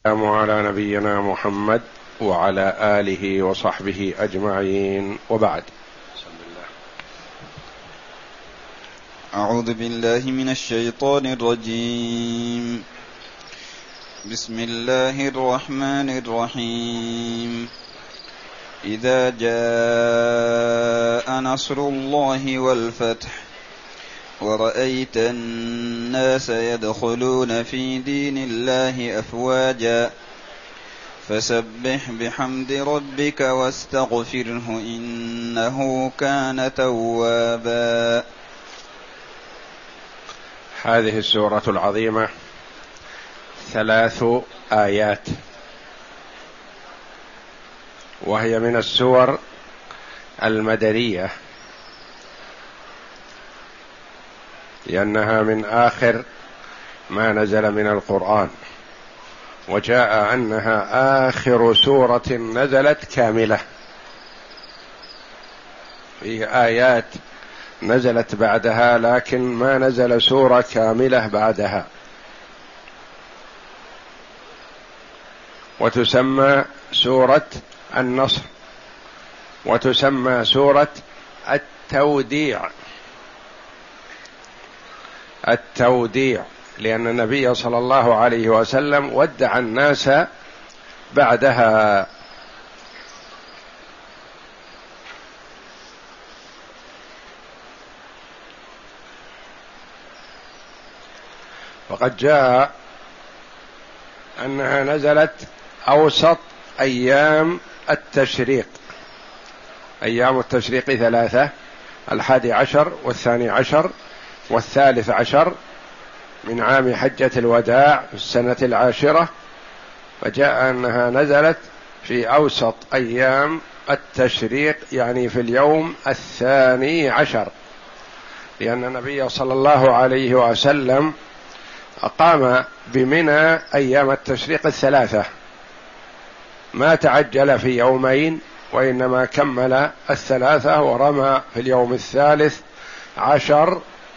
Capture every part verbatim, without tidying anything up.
السلام على نبينا محمد وعلى آله وصحبه أجمعين، وبعد. أعوذ بالله من الشيطان الرجيم. بسم الله الرحمن الرحيم. إذا جاء نصر الله والفتح ورأيت الناس يدخلون في دين الله أفواجا فسبح بحمد ربك واستغفره إنه كان توابا. هذه السورة العظيمة ثلاث آيات، وهي من السور المدنية لأنها من آخر ما نزل من القرآن، وجاء أنها آخر سورة نزلت كاملة. فيه آيات نزلت بعدها لكن ما نزل سورة كاملة بعدها، وتسمى سورة النصر، وتسمى سورة التوديع. التوديع لأن النبي صلى الله عليه وسلم ودع الناس بعدها. وقد جاء أنها نزلت أوسط أيام التشريق. أيام التشريق ثلاثة: الحادي عشر والثاني عشر والثالث عشر من عام حجة الوداع في السنة العاشرة، فجاء أنها نزلت في أوسط أيام التشريق، يعني في اليوم الثاني عشر، لأن النبي صلى الله عليه وسلم أقام بمنى أيام التشريق الثلاثة، ما تعجل في يومين وإنما كمل الثلاثة ورمى في اليوم الثالث عشر،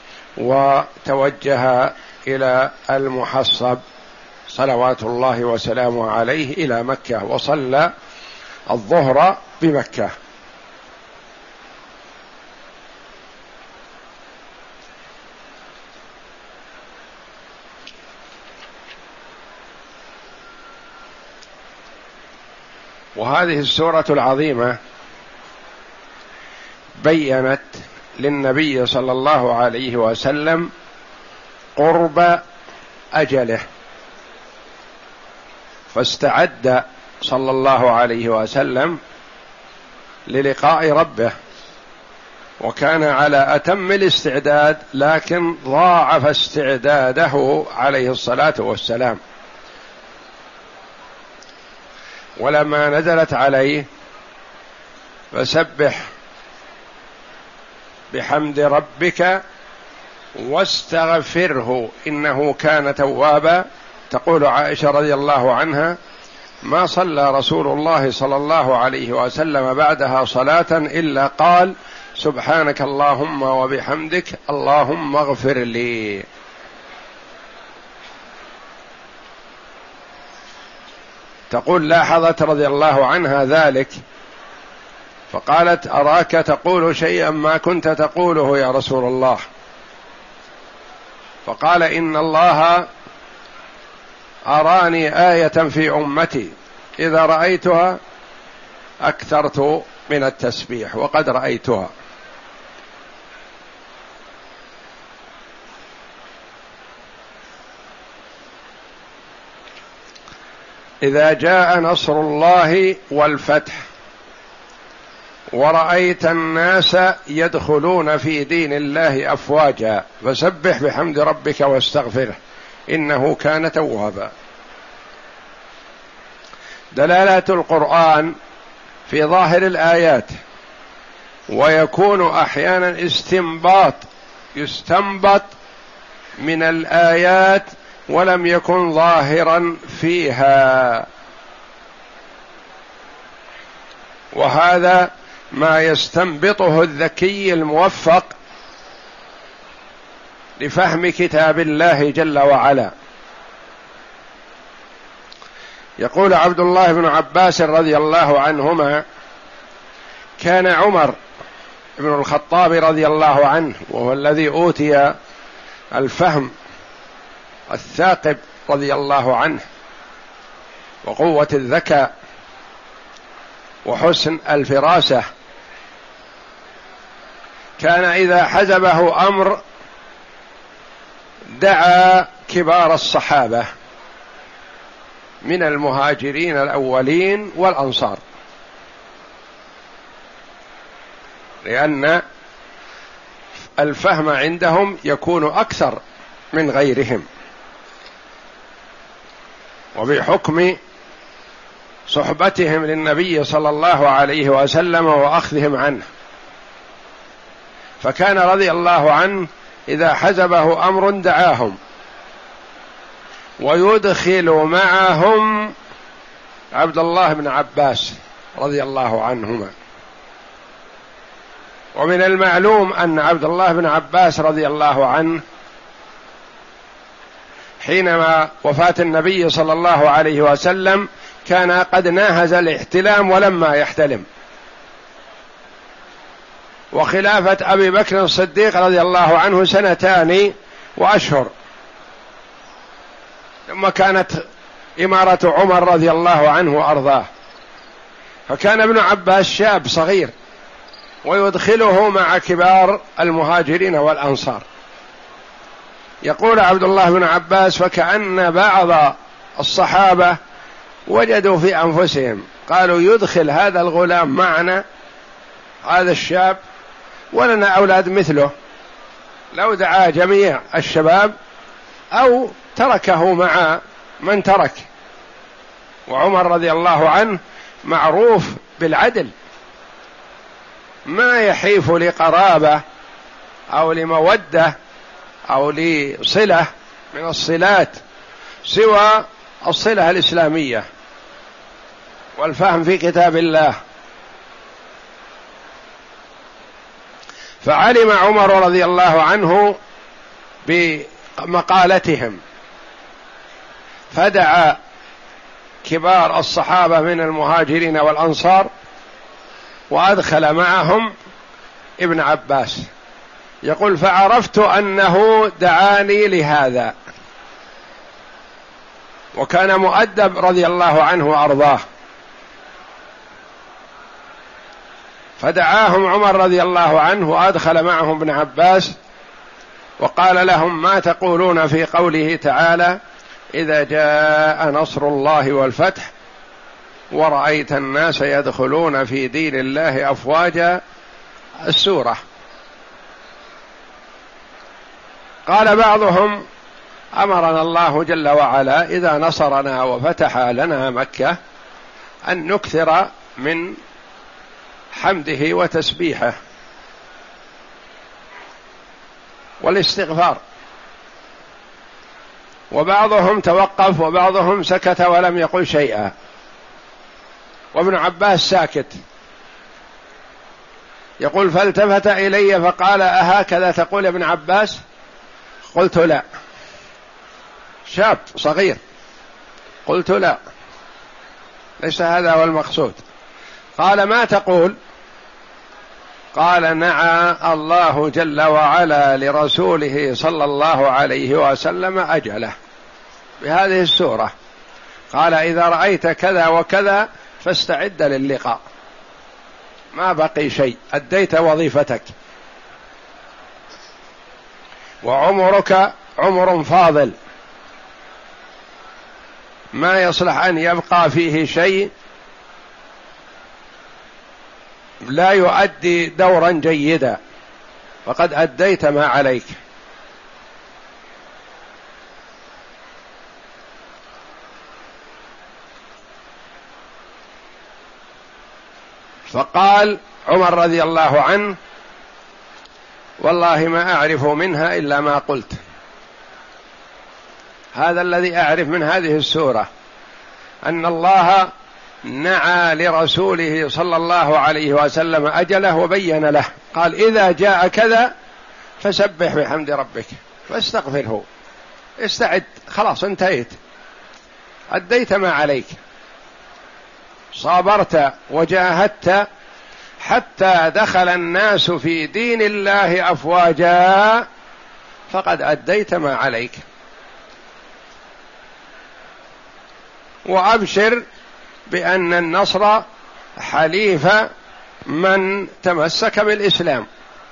وتوجه إلى المحصب صلوات الله وسلامه عليه إلى مكة، وصلى الظهر بمكة. وهذه السورة العظيمة بيّنت للنبي صلى الله عليه وسلم قرب أجله، فاستعد صلى الله عليه وسلم للقاء ربه، وكان على أتم الاستعداد، لكن ضاعف استعداده عليه الصلاة والسلام. ولما نزلت عليه فسبح بحمد ربك واستغفره إنه كان توابا، تقول عائشة رضي الله عنها: ما صلى رسول الله صلى الله عليه وسلم بعدها صلاة إلا قال سبحانك اللهم وبحمدك اللهم اغفر لي. تقول لاحظت رضي الله عنها ذلك، فقالت: أراك تقول شيئا ما كنت تقوله يا رسول الله. فقال: إن الله أراني آية في أمتي إذا رأيتها أكثرت من التسبيح، وقد رأيتها. إذا جاء نصر الله والفتح ورأيت الناس يدخلون في دين الله أفواجا فسبح بحمد ربك واستغفره إنه كان توابا. دلالات القرآن في ظاهر الآيات، ويكون أحيانا استنباط، يستنبط من الآيات ولم يكن ظاهرا فيها، وهذا ما يستنبطه الذكي الموفق لفهم كتاب الله جل وعلا. يقول عبد الله بن عباس رضي الله عنهما: كان عمر بن الخطاب رضي الله عنه، وهو الذي أوتي الفهم الثاقب رضي الله عنه وقوة الذكاء وحسن الفراسة، كان إذا حزبه أمر دعا كبار الصحابة من المهاجرين الأولين والأنصار، لأن الفهم عندهم يكون أكثر من غيرهم، وبحكم صحبتهم للنبي صلى الله عليه وسلم وأخذهم عنه، فكان رضي الله عنه إذا حزبه أمر دعاهم ويدخل معهم عبد الله بن عباس رضي الله عنهما. ومن المعلوم أن عبد الله بن عباس رضي الله عنه حينما وفاة النبي صلى الله عليه وسلم كان قد ناهز الاحتلام ولما يحتلم، وخلافة أبي بكر الصديق رضي الله عنه سنتان وأشهر، ثم كانت إمارة عمر رضي الله عنه وأرضاه، فكان ابن عباس شاب صغير ويدخله مع كبار المهاجرين والأنصار. يقول عبد الله بن عباس: فكأن بعض الصحابة وجدوا في أنفسهم قالوا: يدخل هذا الغلام معنا، هذا الشاب، ولنا أولاد مثله، لو دعا جميع الشباب أو تركه مع من ترك. وعمر رضي الله عنه معروف بالعدل، ما يحيف لقرابة أو لمودة أو لصلة من الصلات سوى الصلة الإسلامية والفهم في كتاب الله. فعلم عمر رضي الله عنه بمقالتهم، فدعا كبار الصحابة من المهاجرين والأنصار وأدخل معهم ابن عباس. يقول: فعرفت أنه دعاني لهذا، وكان مؤدب رضي الله عنه وأرضاه، فدعاهم عمر رضي الله عنه وأدخل معهم ابن عباس وقال لهم: ما تقولون في قوله تعالى: إذا جاء نصر الله والفتح ورأيت الناس يدخلون في دين الله أفواجا، السورة. قال بعضهم: أمرنا الله جل وعلا إذا نصرنا وفتح لنا مكة أن نكثر من حمده وتسبيحه والاستغفار. وبعضهم توقف وبعضهم سكت ولم يقل شيئا، وابن عباس ساكت. يقول: فالتفت إلي فقال: أهكذا تقول يا ابن عباس؟ قلت: لا. شاب صغير. قلت: لا، ليس هذا هو المقصود. قال: ما تقول؟ قال: نعى الله جل وعلا لرسوله صلى الله عليه وسلم أجله بهذه السورة. قال: إذا رأيت كذا وكذا فاستعد للقاء، ما بقي شيء، أديت وظيفتك، وعمرك عمر فاضل ما يصلح أن يبقى فيه شيء لا يؤدي دورا جيدا، وقد أديت ما عليك. فقال عمر رضي الله عنه: والله ما أعرف منها إلا ما قلت. هذا الذي أعرف من هذه السورة، أن الله نعى لرسوله صلى الله عليه وسلم أجله وبين له، قال: إذا جاء كذا فسبح بحمد ربك فاستغفره، استعد، خلاص انتهيت، أديت ما عليك. صابرت وجاهدت حتى دخل الناس في دين الله أفواجا فقد أديت ما عليك، وأبشر بأن النصر حليف من تمسك بالإسلام.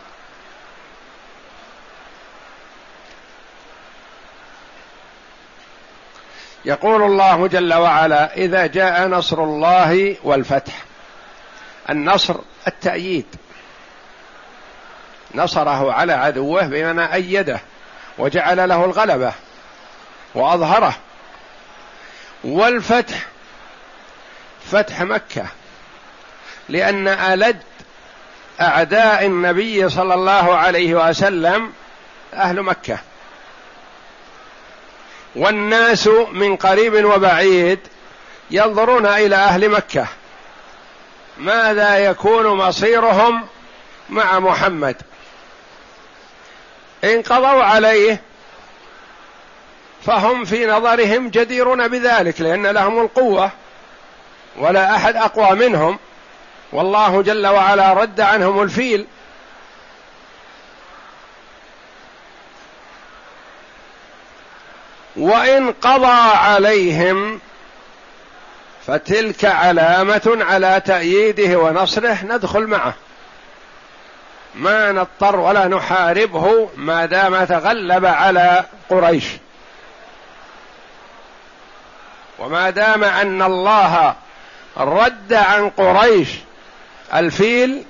يقول الله جل وعلا: إذا جاء نصر الله والفتح. النصر التأييد، نصره على عدوه بمعنى أيده وجعل له الغلبة وأظهره. والفتح فتح مكة، لأن ألد أعداء النبي صلى الله عليه وسلم أهل مكة، والناس من قريب وبعيد ينظرون إلى أهل مكة ماذا يكون مصيرهم مع محمد. إن قضوا عليه فهم في نظرهم جديرون بذلك، لأن لهم القوة ولا أحد أقوى منهم، والله جل وعلا رد عنهم الفيل. وإن قضى عليهم فتلك علامة على تأييده ونصره، ندخل معه، ما نضطر ولا نحاربه ما دام تغلب على قريش، وما دام أن الله رد عن قريش الفيل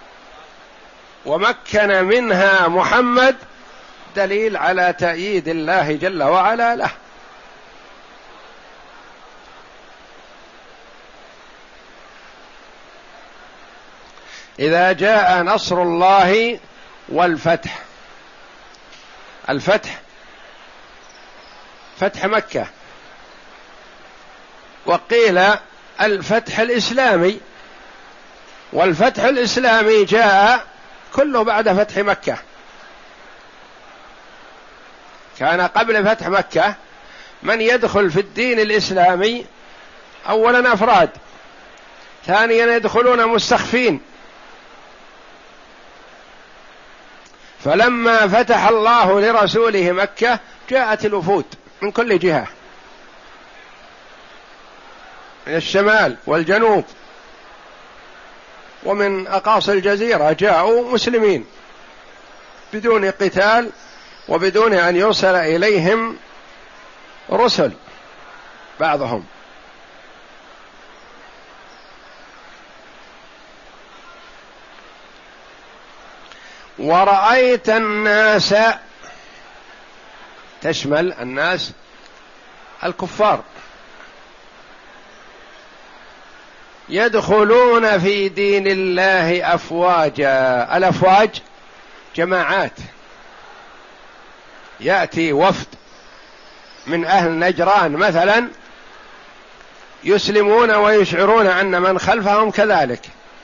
ومكن منها محمد، دليل على تأييد الله جل وعلا له. إذا جاء نصر الله والفتح. الفتح فتح مكة، وقيل الفتح الإسلامي، والفتح الإسلامي جاء كله بعد فتح مكة. كان قبل فتح مكة من يدخل في الدين الإسلامي أولا أفراد، ثانيا يدخلون مستخفين. فلما فتح الله لرسوله مكة جاءت الوفود من كل جهة، من الشمال والجنوب ومن أقاصي الجزيرة جاءوا مسلمين بدون قتال وبدون أن يرسل إليهم رسل بعضهم. ورأيت الناس تشمل الناس الكفار يدخلون في دين الله أفواجا. الأفواج جماعات، يأتي وفد من أهل نجران مثلا يسلمون ويشعرون أن من خلفهم كذلك،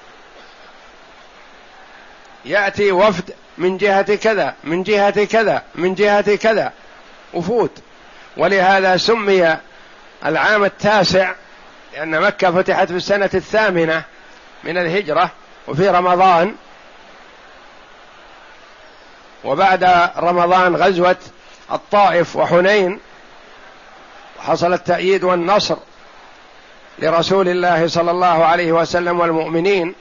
يأتي وفد من جهة كذا من جهة كذا من جهة كذا، وفود. ولهذا سمي العام التاسع لأن مكة فتحت في السنة الثامنة من الهجرة وفي رمضان، وبعد رمضان غزوة الطائف وحنين، وحصل التأييد والنصر لرسول الله صلى الله عليه وسلم والمؤمنين.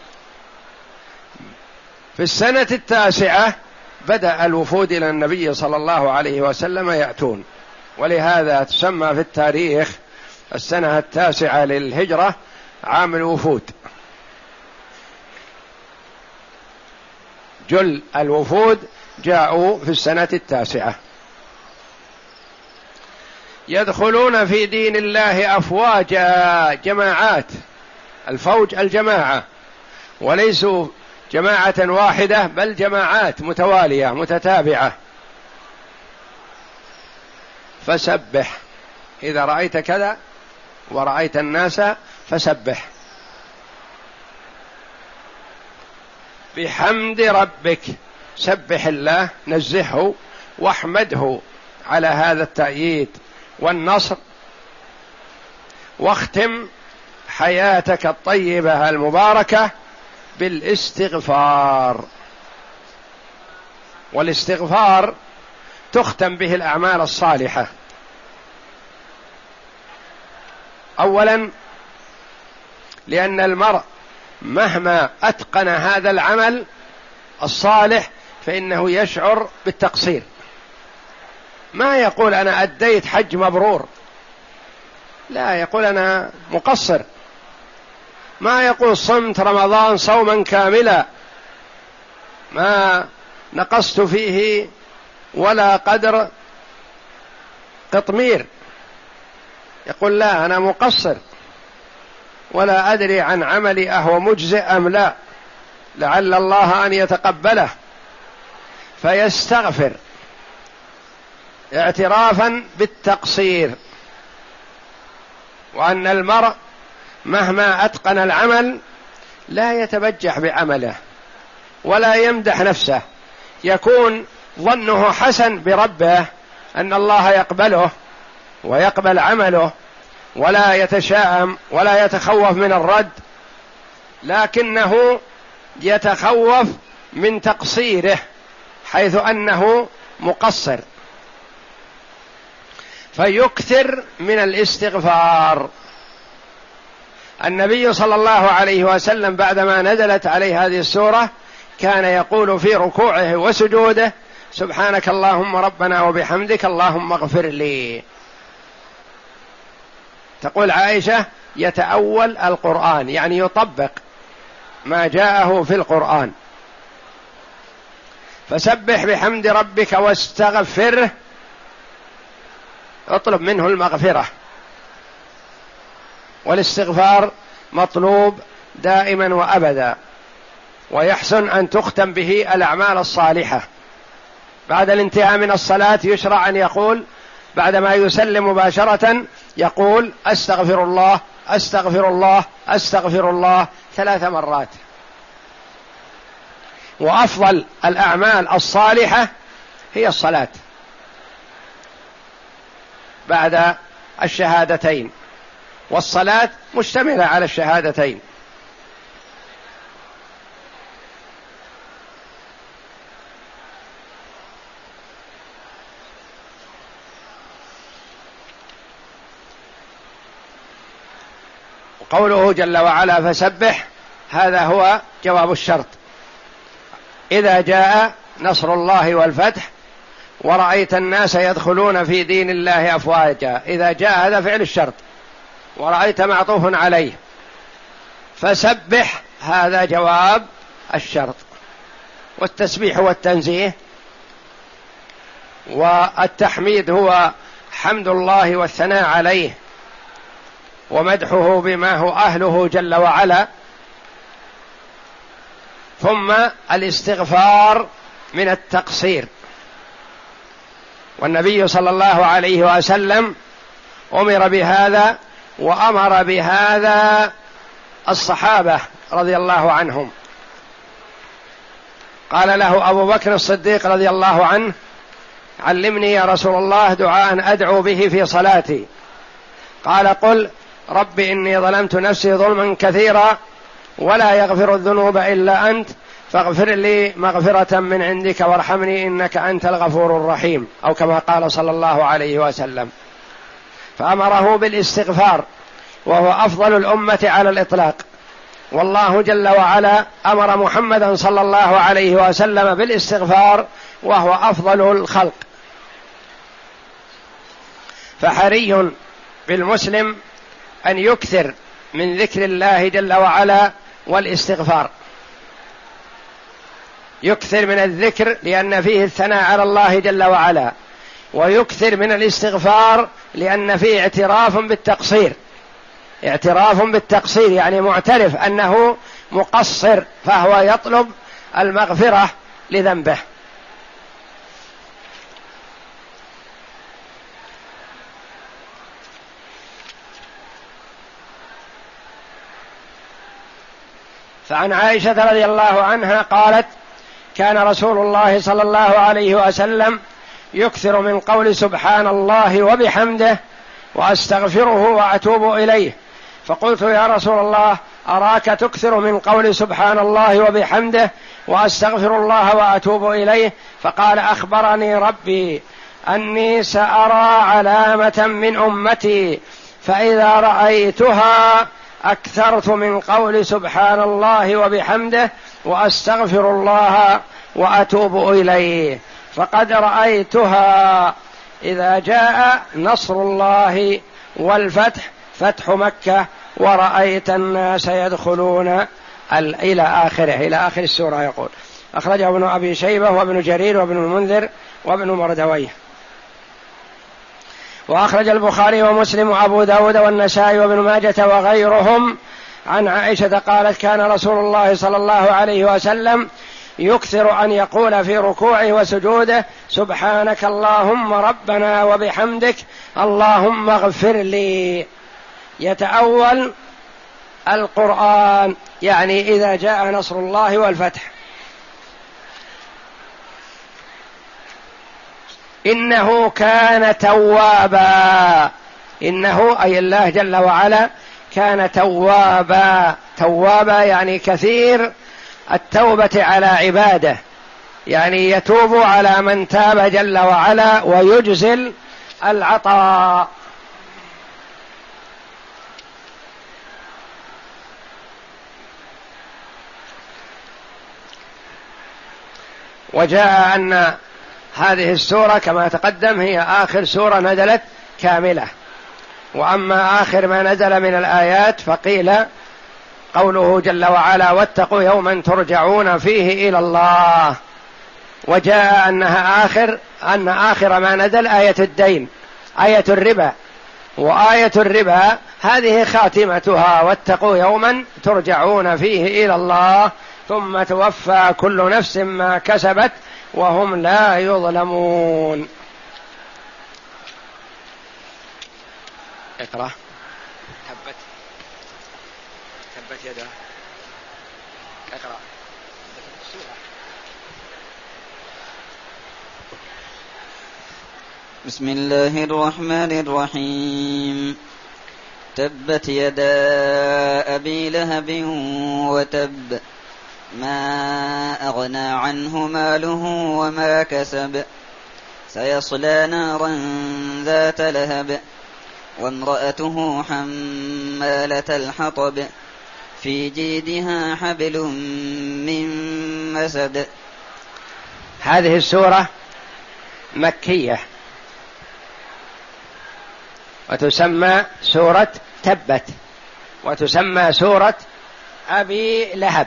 في السنة التاسعة بدأ الوفود إلى النبي صلى الله عليه وسلم يأتون، ولهذا تسمى في التاريخ السنة التاسعة للهجرة عام الوفود. جل الوفود جاءوا في السنة التاسعة يدخلون في دين الله أفواجا، جماعات. الفوج الجماعة، وليسوا جماعة واحدة بل جماعات متوالية متتابعة. فسبح إذا رأيت كذا ورأيت الناس فسبح بحمد ربك، سبح الله، نزهه واحمده على هذا التأييد والنصر. واختم حياتك الطيبة المباركة بالاستغفار. والاستغفار تختم به الأعمال الصالحة. أولا لأن المرء مهما أتقن هذا العمل الصالح فإنه يشعر بالتقصير، ما يقول أنا أديت حج مبرور، لا، يقول أنا مقصر. ما يقول صمت رمضان صوما كاملا ما نقصت فيه ولا قدر قطمير، يقول لا، أنا مقصر ولا أدري عن عملي أهو مجزئ أم لا، لعل الله أن يتقبله، فيستغفر اعترافا بالتقصير. وأن المرء مهما أتقن العمل لا يتبجح بعمله ولا يمدح نفسه، يكون ظنه حسن بربه أن الله يقبله ويقبل عمله، ولا يتشاءم ولا يتخوف من الرد، لكنه يتخوف من تقصيره حيث أنه مقصر، فيكثر من الاستغفار. النبي صلى الله عليه وسلم بعدما نزلت عليه هذه السورة كان يقول في ركوعه وسجوده: سبحانك اللهم ربنا وبحمدك اللهم اغفر لي. تقول عائشة: يتأول القرآن، يعني يطبق ما جاءه في القرآن. فسبح بحمد ربك واستغفره، اطلب منه المغفرة. والاستغفار مطلوب دائما وأبدا، ويحسن أن تختم به الأعمال الصالحة. بعد الانتهاء من الصلاة يشرع أن يقول بعدما يسلم مباشرة يقول: أستغفر الله أستغفر الله أستغفر الله ثلاث مرات. وأفضل الأعمال الصالحة هي الصلاة بعد الشهادتين، والصلاة مشتملة على الشهادتين. قوله جل وعلا فسبح، هذا هو جواب الشرط. إذا جاء نصر الله والفتح ورأيت الناس يدخلون في دين الله أفواجا، إذا جاء هذا فعل الشرط، ورأيت معطوف عليه. فسبح هذا جواب الشرط. والتسبيح هو التنزيه، والتحميد هو حمد الله والثناء عليه ومدحه بما هو أهله جل وعلا. ثم الاستغفار من التقصير. والنبي صلى الله عليه وسلم أمر بهذا، وأمر بهذا الصحابة رضي الله عنهم. قال له أبو بكر الصديق رضي الله عنه: علمني يا رسول الله دعاء أدعو به في صلاتي. قال: قل رب إني ظلمت نفسي ظلما كثيرا ولا يغفر الذنوب إلا أنت فاغفر لي مغفرة من عندك وارحمني إنك أنت الغفور الرحيم، أو كما قال صلى الله عليه وسلم. فأمره بالاستغفار، وهو أفضل الأمة على الإطلاق. والله جل وعلا أمر محمدا صلى الله عليه وسلم بالاستغفار، وهو أفضل الخلق. فحري بالمسلم أن يكثر من ذكر الله جل وعلا والاستغفار، يكثر من الذكر لأن فيه الثناء على الله جل وعلا، ويكثر من الاستغفار لأن فيه اعتراف بالتقصير. اعتراف بالتقصير يعني معترف أنه مقصر، فهو يطلب المغفرة لذنبه. فعن عائشة رضي الله عنها قالت: كان رسول الله صلى الله عليه وسلم يكثر من قول سبحان الله وبحمده وأستغفره وأتوب إليه، فقلت يا رسول الله أراك تكثر من قول سبحان الله وبحمده وأستغفر الله وأتوب إليه، فقال أخبرني ربي أني سأرى علامة من أمتي فإذا رأيتها أكثرت من قول سبحان الله وبحمده وأستغفر الله وأتوب إليه، فقد رأيتها إذا جاء نصر الله والفتح، فتح مكة، ورأيت الناس يدخلون إلى آخره، إلى آخر السورة. يقول أخرجه ابن أبي شيبة وابن جرير وابن المنذر وابن مردويه. وأخرج البخاري ومسلم وأبو داود والنسائي وابن ماجة وغيرهم عن عائشة قالت كان رسول الله صلى الله عليه وسلم يكثر أن يقول في ركوعه وسجوده سبحانك اللهم ربنا وبحمدك اللهم اغفر لي، يتأول القرآن، يعني إذا جاء نصر الله والفتح. إنه كان توابا، إنه أي الله جل وعلا كان توابا، توابا يعني كثير التوبة على عباده، يعني يتوب على من تاب جل وعلا ويجزل العطاء. وجاء أن هذه السورة كما تقدم هي آخر سورة نزلت كاملة، وأما آخر ما نزل من الآيات فقيل قوله جل وعلا واتقوا يوما ترجعون فيه إلى الله. وجاء أنها آخر أن آخر ما نزل آية الدين، آية الربا، وآية الربا هذه خاتمتها واتقوا يوما ترجعون فيه إلى الله ثم توفى كل نفس ما كسبت وهم لا يظلمون. اقرأ. تبت تبت يدا. اقرأ. بسم الله الرحمن الرحيم. تبت يدا أبي لهب وتب، ما أغنى عنه ماله وما كسب، سيصلى نارا ذات لهب، وامرأته حمالة الحطب، في جيدها حبل من مسد. هذه السورة مكية وتسمى سورة تبت، وتسمى سورة أبي لهب،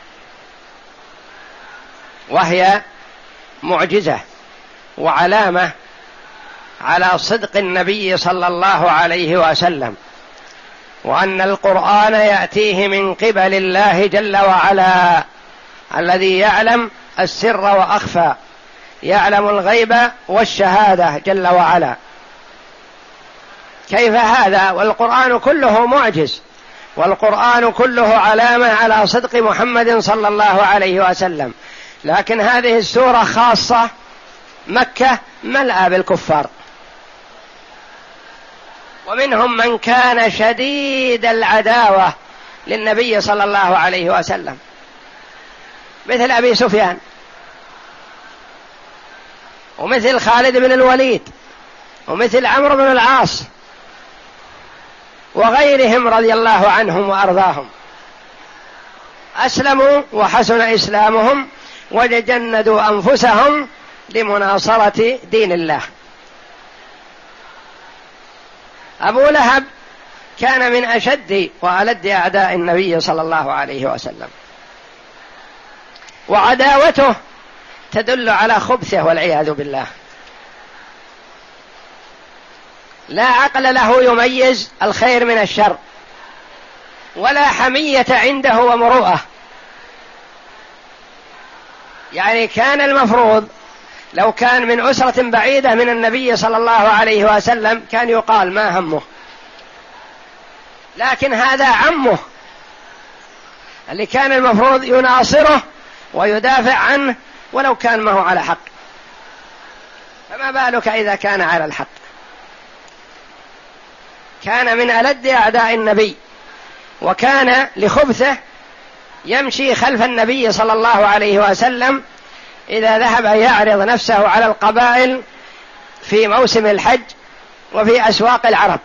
وهي معجزة وعلامة على صدق النبي صلى الله عليه وسلم، وأن القرآن يأتيه من قبل الله جل وعلا الذي يعلم السر وأخفى، يعلم الغيب والشهادة جل وعلا. كيف هذا والقرآن كله معجز، والقرآن كله علامة على صدق محمد صلى الله عليه وسلم، لكن هذه السورة خاصة مكة ملأى بالكفار، ومنهم من كان شديد العداوة للنبي صلى الله عليه وسلم مثل أبي سفيان ومثل خالد بن الوليد ومثل عمرو بن العاص وغيرهم رضي الله عنهم وأرضاهم، أسلموا وحسن إسلامهم وجندوا أنفسهم لمناصرة دين الله. أبو لهب كان من أشد وألد أعداء النبي صلى الله عليه وسلم، وعداوته تدل على خبثه والعياذ بالله، لا عقل له يميز الخير من الشر، ولا حمية عنده ومروءة. يعني كان المفروض لو كان من أسرة بعيدة من النبي صلى الله عليه وسلم كان يقال ما همه، لكن هذا عمه اللي كان المفروض يناصره ويدافع عنه ولو كان ما هو على حق، فما بالك إذا كان على الحق. كان من ألد أعداء النبي وكان لخبثه يمشي خلف النبي صلى الله عليه وسلم إذا ذهب يعرض نفسه على القبائل في موسم الحج وفي أسواق العرب،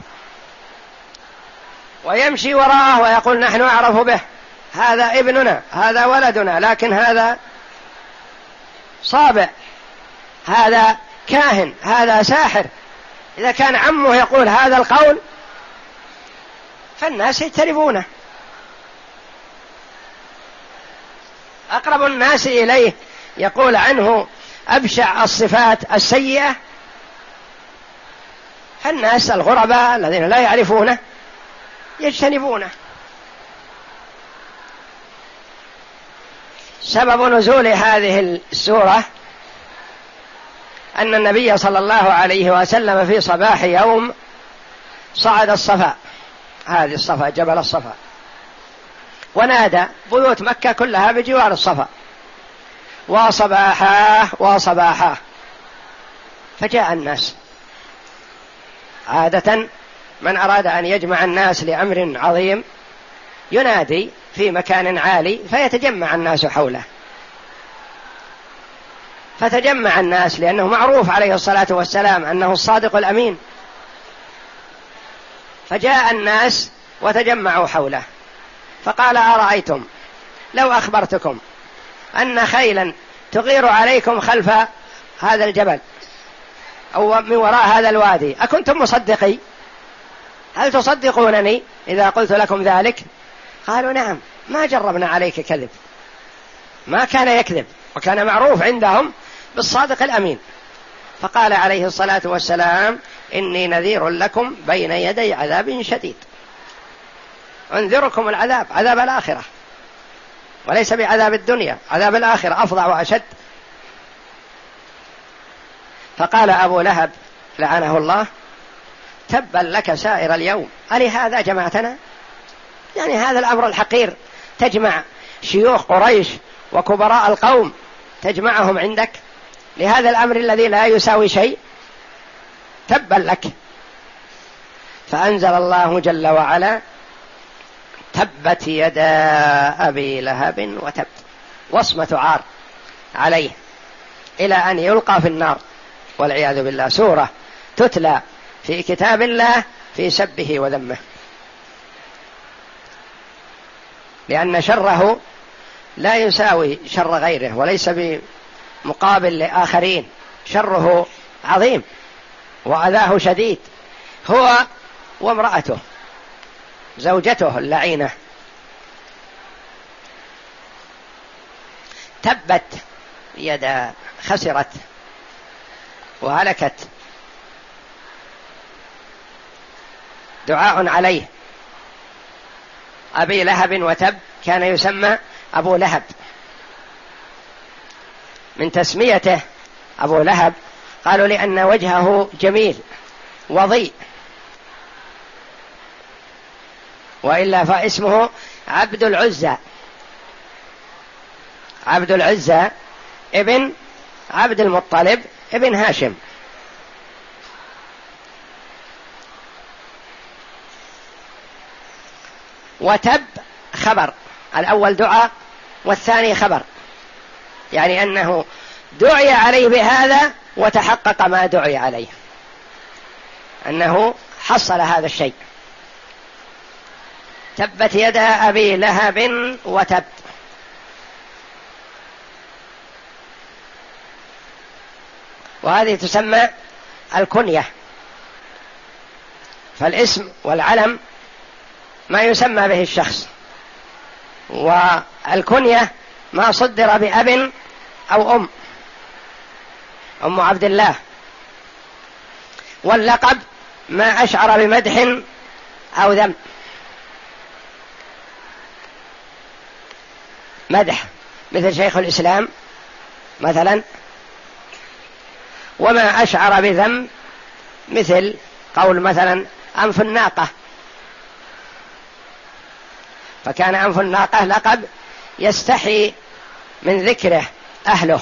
ويمشي وراءه ويقول نحن أعرف به، هذا ابننا، هذا ولدنا، لكن هذا صابع، هذا كاهن، هذا ساحر. إذا كان عمه يقول هذا القول فالناس يجتنبونه. أقرب الناس إليه يقول عنه أبشع الصفات السيئة، فالناس الغرباء الذين لا يعرفونه يجتنبونه. سبب نزول هذه السورة أن النبي صلى الله عليه وسلم في صباح يوم صعد الصفا، هذه الصفا جبل الصفا، ونادى بيوت مكة كلها بجوار الصفا وصباحاه وصباحاه، فجاء الناس. عادة من أراد أن يجمع الناس لأمر عظيم ينادي في مكان عالي فيتجمع الناس حوله، فتجمع الناس لأنه معروف عليه الصلاة والسلام أنه الصادق الأمين، فجاء الناس وتجمعوا حوله، فقال أرأيتم لو أخبرتكم أن خيلا تغير عليكم خلف هذا الجبل أو من وراء هذا الوادي أكنتم مصدقي؟ هل تصدقونني إذا قلت لكم ذلك؟ قالوا نعم، ما جربنا عليك كذب، ما كان يكذب، وكان معروف عندهم بالصادق الأمين. فقال عليه الصلاة والسلام إني نذير لكم بين يدي عذاب شديد، انذركم العذاب، عذاب الآخرة، وليس بعذاب الدنيا، عذاب الآخرة أفظع وأشد. فقال أبو لهب لعنه الله تبا لك سائر اليوم، ألهذا جمعتنا؟ يعني هذا الأمر الحقير تجمع شيوخ قريش وكبراء القوم تجمعهم عندك لهذا الأمر الذي لا يساوي شيء؟ تبا لك. فأنزل الله جل وعلا تبت يدا أبي لهب وتب، وصمة عار عليه إلى أن يلقى في النار والعياذ بالله. سورة تتلى في كتاب الله في سبه وذمه، لأن شره لا يساوي شر غيره وليس بمقابل لآخرين، شره عظيم وأذاه شديد، هو وامرأته زوجته اللعينة. تبت يدا، خسرت وهلكت. دعاء عليه أبي لهب وتب، كان يسمى أبو لهب من تسميته أبو لهب، قالوا لأن وجهه جميل وضيء، وإلا فاسمه عبد العزى، عبد العزى ابن عبد المطلب ابن هاشم. وتب خبر، الأول دعاء والثاني خبر، يعني أنه دعي عليه بهذا وتحقق ما دعي عليه، أنه حصل هذا الشيء. تبت يدا أبي لهب وتب. وهذه تسمى الكنية، فالاسم والعلم ما يسمى به الشخص، والكنية ما صدر بأب أو أم، أم عبد الله. واللقب ما أشعر بمدح أو ذم، مدح مثل شيخ الإسلام مثلا، وما أشعر بذم مثل قول مثلا أنف الناقة، فكان أنف الناقة لقب يستحي من ذكره أهله،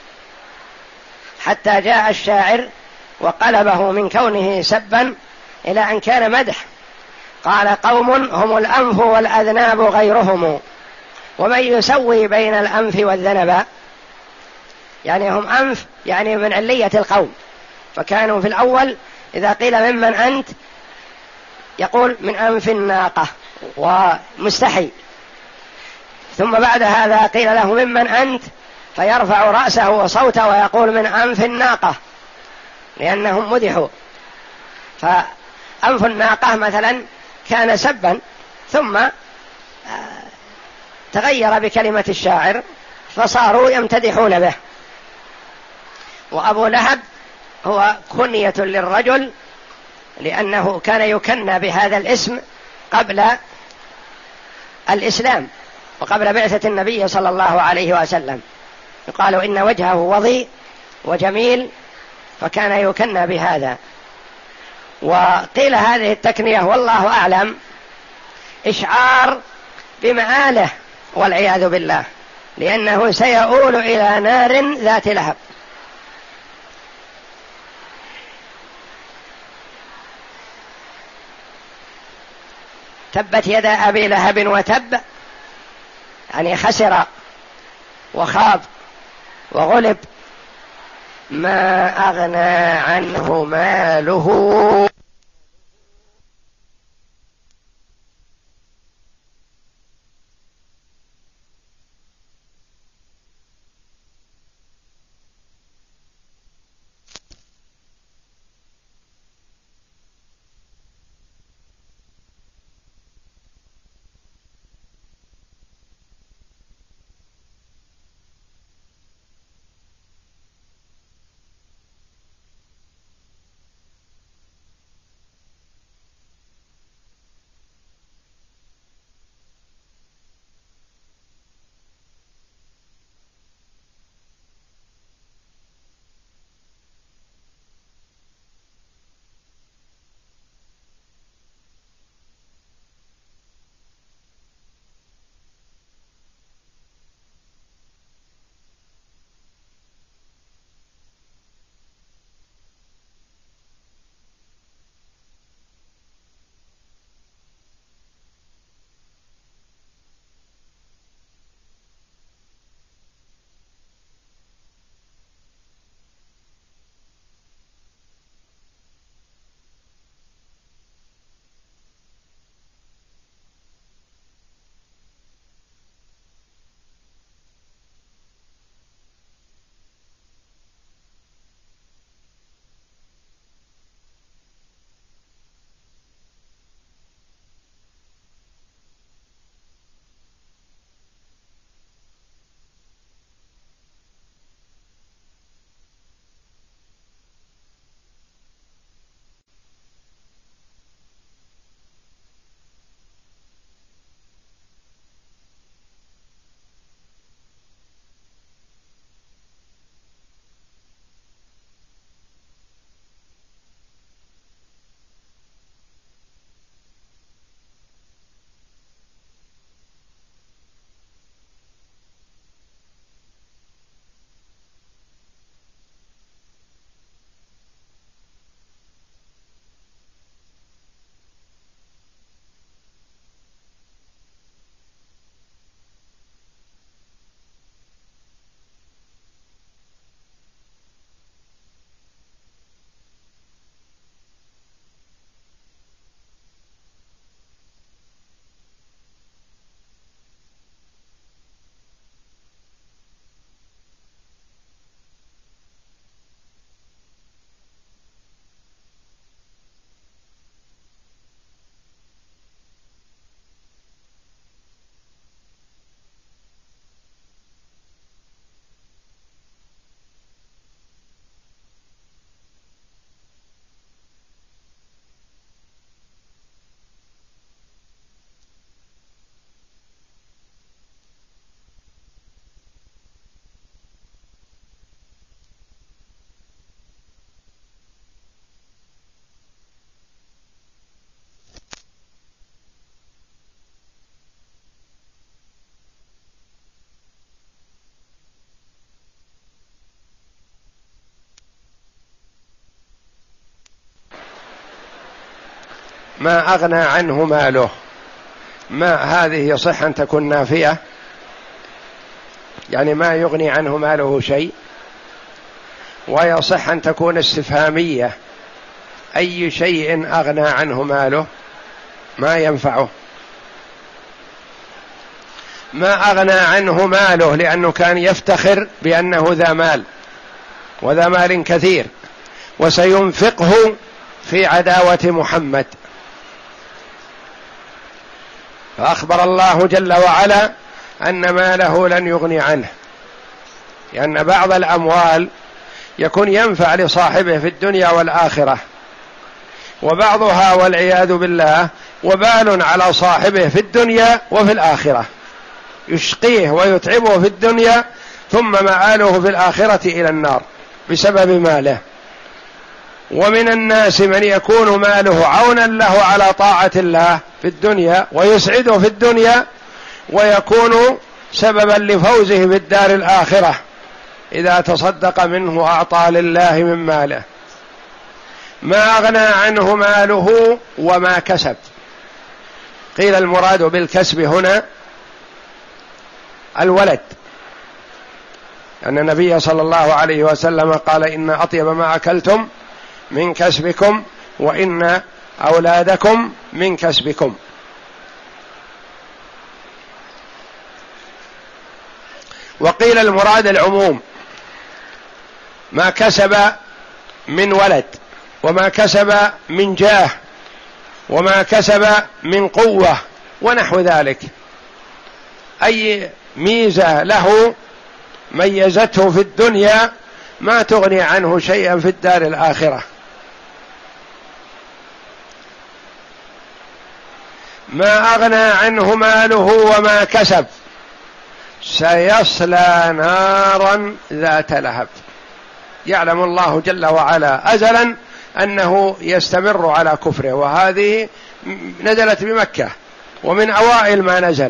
حتى جاء الشاعر وقلبه من كونه سبا إلى أن كان مدح، قال قوم هم الأنف والأذناب غيرهم، ومن يسوي بين الأنف والذنب، يعني هم أنف يعني من علية القوم، فكانوا في الأول إذا قيل ممن أنت يقول من أنف الناقة ومستحي، ثم بعد هذا قيل له ممن أنت فيرفع رأسه وصوته ويقول من أنف الناقة، لأنهم مدحوا. فأنف الناقة مثلا كان سبا، ثم تغير بكلمة الشاعر فصاروا يمتدحون به. وأبو لهب هو كنية للرجل، لأنه كان يكنى بهذا الاسم قبل الإسلام وقبل بعثة النبي صلى الله عليه وسلم، يقال إن وجهه وضيء وجميل، فكان يكنى بهذا. وقيل هذه التكنية والله أعلم إشعار بمآله والعياذ بالله، لأنه سيؤول إلى نار ذات لهب. تبت يدا أبي لهب وتب، يعني خسر وخاب وغلب. ما أغنى عنه ماله ما أغنى عنه ماله، ما هذه يصح أن تكون نافية، يعني ما يغني عنه ماله شيء، ويصح أن تكون استفهامية، أي شيء أغنى عنه ماله ما ينفعه. ما أغنى عنه ماله لأنه كان يفتخر بأنه ذا مال وذا مال كثير وسينفقه في عداوة محمد، فأخبر الله جل وعلا أن ماله لن يغني عنه، لأن بعض الأموال يكون ينفع لصاحبه في الدنيا والآخرة، وبعضها والعياذ بالله وبال على صاحبه في الدنيا وفي الآخرة، يشقيه ويتعبه في الدنيا ثم مآله في الآخرة إلى النار بسبب ماله. ومن الناس من يكون ماله عونا له على طاعة الله في الدنيا ويسعده في الدنيا، ويكون سببا لفوزه بالدار الآخرة إذا تصدق منه وأعطى لله من ماله. ما أغنى عنه ماله وما كسب، قيل المراد بالكسب هنا الولد، أن النبي صلى الله عليه وسلم قال إن أطيب ما أكلتم من كسبكم وإن أولادكم من كسبكم. وقيل المراد العموم، ما كسب من ولد وما كسب من جاه وما كسب من قوة ونحو ذلك، أي ميزة له ميزته في الدنيا ما تغني عنه شيئا في الدار الآخرة. ما أغنى عنه ماله وما كسب سيصلى نارا ذات لهب. يعلم الله جل وعلا أزلا أنه يستمر على كفره، وهذه نزلت بمكة ومن أوائل ما نزل،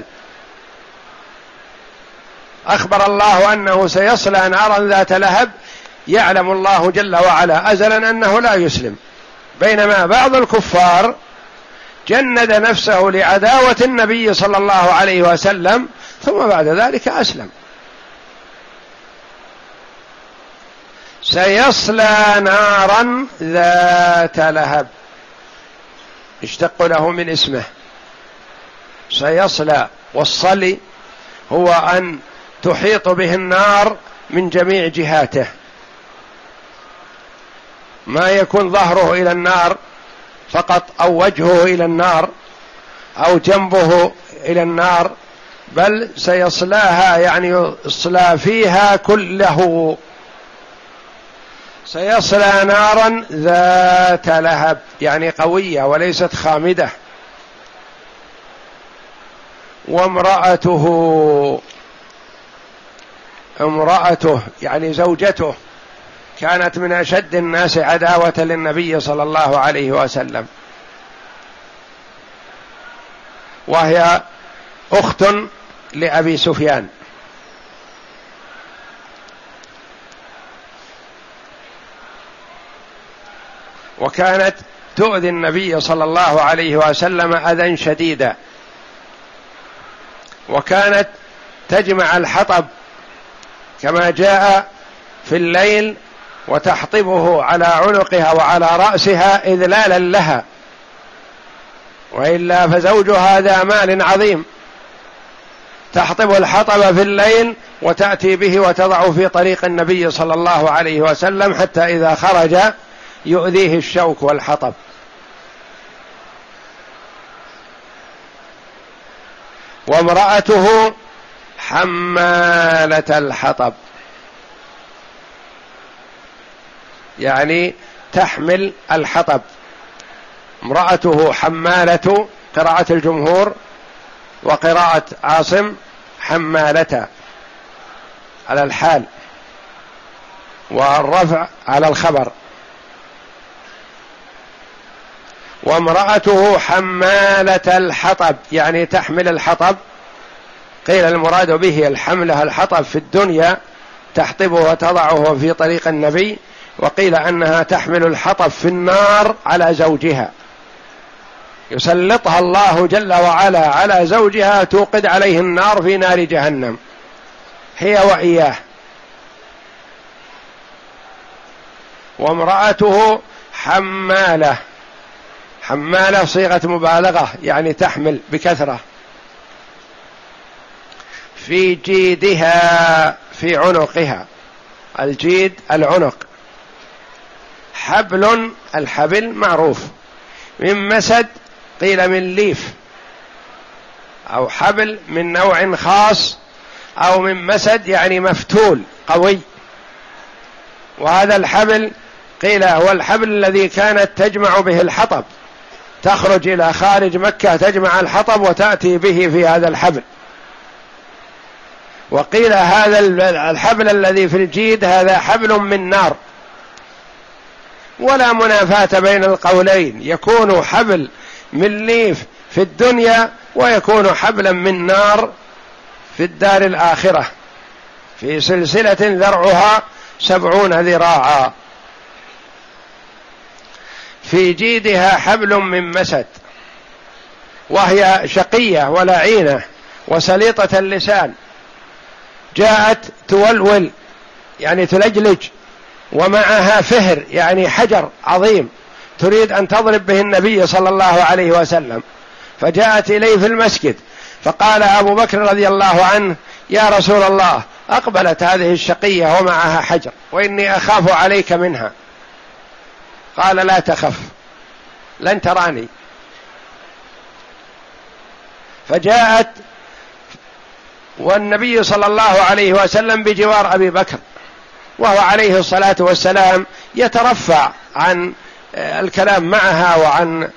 أخبر الله أنه سيصلى نارا ذات لهب. يعلم الله جل وعلا أزلا أنه لا يسلم، بينما بعض الكفار جند نفسه لعداوة النبي صلى الله عليه وسلم ثم بعد ذلك أسلم. سيصلى نارا ذات لهب، اشتق له من اسمه سيصلى، والصلي هو أن تحيط به النار من جميع جهاته، ما يكون ظهره إلى النار فقط أو وجهه إلى النار أو جنبه إلى النار، بل سيصلاها يعني يصلى فيها كله. سيصلى نارا ذات لهب يعني قوية وليست خامدة. وامرأته، امرأته يعني زوجته كانت من أشد الناس عداوة للنبي صلى الله عليه وسلم، وهي أخت لأبي سفيان، وكانت تؤذي النبي صلى الله عليه وسلم أذى شديدا، وكانت تجمع الحطب كما جاء في الليل وتحطبه على عنقها وعلى رأسها إذلالا لها، وإلا فزوجها ذا مال عظيم، تحطب الحطب في الليل وتأتي به وتضع في طريق النبي صلى الله عليه وسلم حتى إذا خرج يؤذيه الشوك والحطب. وامرأته حمالة الحطب يعني تحمل الحطب. امرأته حمالة قراءة الجمهور، وقراءة عاصم حمالة على الحال والرفع على الخبر. وامرأته حمالة الحطب يعني تحمل الحطب، قيل المراد به الحملة الحطب في الدنيا تحطبه وتضعه في طريق النبي، وقيل أنها تحمل الحطب في النار على زوجها يسلطها الله جل وعلا على زوجها توقد عليه النار في نار جهنم هي وإياه. وامرأته حمالة، حمالة صيغة مبالغة يعني تحمل بكثرة. في جيدها في عنقها، الجيد العنق، حبل الحبل معروف، من مسد قيل من ليف أو حبل من نوع خاص، أو من مسد يعني مفتول قوي. وهذا الحبل قيل هو الحبل الذي كانت تجمع به الحطب، تخرج إلى خارج مكة تجمع الحطب وتأتي به في هذا الحبل. وقيل هذا الحبل الذي في الجيد هذا حبل من نار، ولا منافاة بين القولين، يكون حبل من ليف في الدنيا ويكون حبلا من نار في الدار الآخرة، في سلسلة ذرعها سبعون ذراعا. في جيدها حبل من مسد، وهي شقية ولعينة وسليطة اللسان، جاءت تولول يعني تلجلج، ومعها فهر يعني حجر عظيم تريد أن تضرب به النبي صلى الله عليه وسلم، فجاءت إليه في المسجد فقال أبو بكر رضي الله عنه: يا رسول الله، أقبلت هذه الشقية ومعها حجر وإني أخاف عليك منها. قال: لا تخف، لن تراني. فجاءت والنبي صلى الله عليه وسلم بجوار أبي بكر، وهو عليه الصلاة والسلام يترفع عن الكلام معها وعن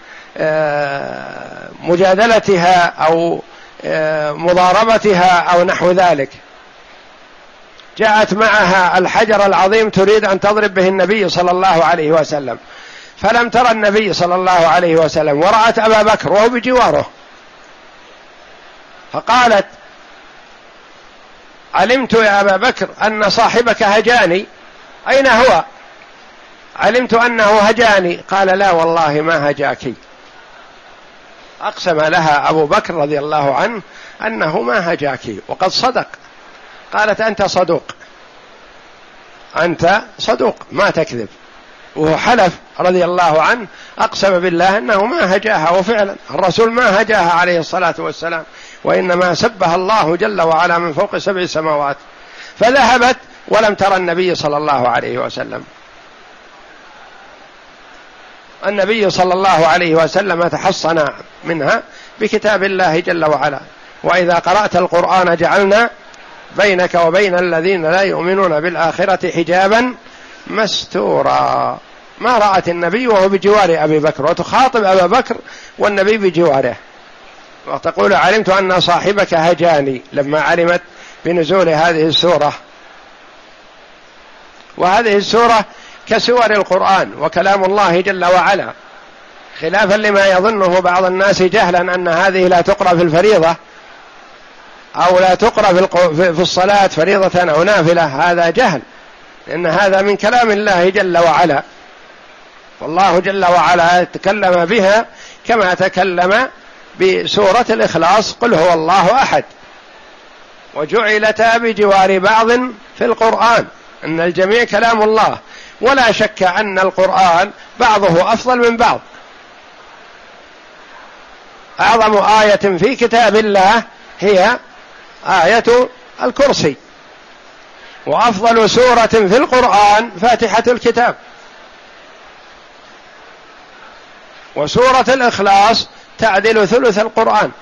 مجادلتها أو مضاربتها أو نحو ذلك. جاءت معها الحجر العظيم تريد أن تضرب به النبي صلى الله عليه وسلم، فلم ترى النبي صلى الله عليه وسلم، ورأت أبا بكر وهو بجواره، فقالت: علمت يا أبا بكر أن صاحبك هجاني، أين هو؟ علمت أنه هجاني. قال: لا والله ما هجاك. أقسم لها أبو بكر رضي الله عنه أنه ما هجاك وقد صدق. قالت: أنت صدوق، أنت صدوق ما تكذب. وهو حلف رضي الله عنه، أقسم بالله أنه ما هجاها، وفعلا الرسول ما هجاها عليه الصلاة والسلام، وإنما سبها الله جل وعلا من فوق سبع سماوات. فذهبت ولم ترى النبي صلى الله عليه وسلم. النبي صلى الله عليه وسلم تحصن منها بكتاب الله جل وعلا: وإذا قرأت القرآن جعلنا بينك وبين الذين لا يؤمنون بالآخرة حجابا مستورا. ما رأت النبي وهو بجوار أبي بكر، وتخاطب أبا بكر والنبي بجواره، وتقول: علمت أن صاحبك هجاني، لما علمت بنزول هذه السورة. وهذه السورة كسور القرآن وكلام الله جل وعلا، خلافا لما يظنه بعض الناس جهلا أن هذه لا تقرأ في الفريضة أو لا تقرأ في الصلاة فريضة أو نافلة. هذا جهل، لأن هذا من كلام الله جل وعلا، والله جل وعلا تكلم بها كما تكلم بسورة الإخلاص: قل هو الله أحد، وجعلتا بجوار بعض في القرآن، أن الجميع كلام الله، ولا شك أن القرآن بعضه أفضل من بعض. أعظم آية في كتاب الله هي آية الكرسي، وأفضل سورة في القرآن فاتحة الكتاب، وسورة الإخلاص تعدل ثلث القرآن.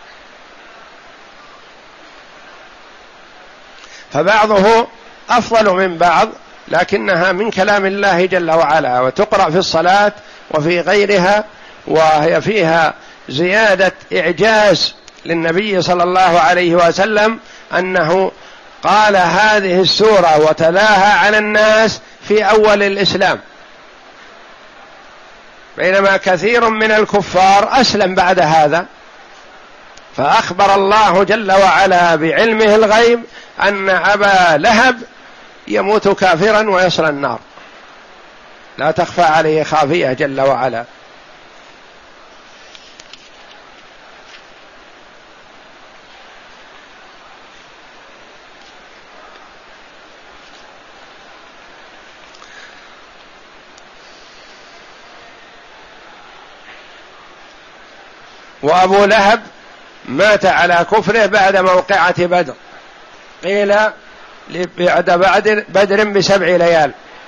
فبعضه أفضل من بعض، لكنها من كلام الله جل وعلا، وتقرأ في الصلاة وفي غيرها، وهي فيها زيادة إعجاز للنبي صلى الله عليه وسلم أنه قال هذه السورة وتلاها على الناس في أول الإسلام، بينما كثير من الكفار أسلم بعد هذا. فأخبر الله جل وعلا بعلمه الغيب أن أبا لهب يموت كافرا ويصل النار، لا تخفى عليه خافية جل وعلا. وأبو لهب مات على كفره بعد موقعة بدر، قيل بعد بدر بسبع ليال،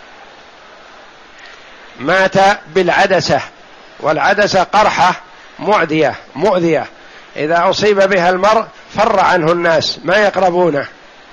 مات بالعدسة، والعدسة قرحة معدية مؤذية، إذا أصيب بها المرء فر عنه الناس ما يقربونه.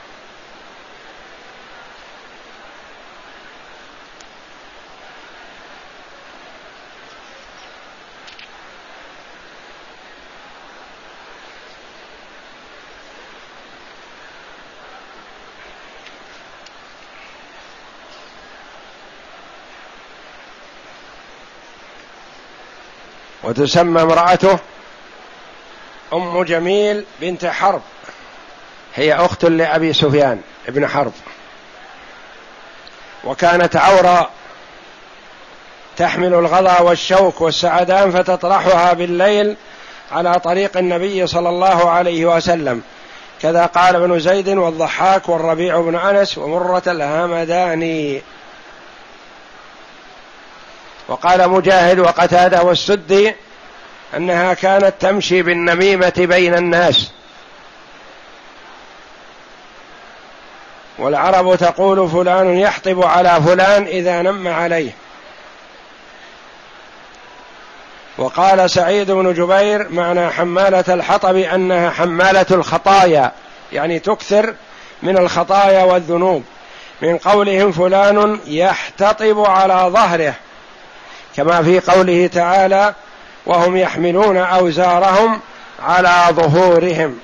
وتسمى امرأته أم جميل بنت حرب، هي أخت لأبي سفيان ابن حرب، وكانت عوراء تحمل الغضا والشوك والسعدان فتطرحها بالليل على طريق النبي صلى الله عليه وسلم، كذا قال ابن زيد والضحاك والربيع بن أنس ومرة الهمداني. وقال مجاهد وقتادة والسدي أنها كانت تمشي بالنميمة بين الناس، والعرب تقول فلان يحطب على فلان إذا نم عليه. وقال سعيد بن جبير معنى حمالة الحطب أنها حمالة الخطايا، يعني تكثر من الخطايا والذنوب، من قولهم فلان يحتطب على ظهره، كما في قوله تعالى وهم يحملون أوزارهم على ظهورهم.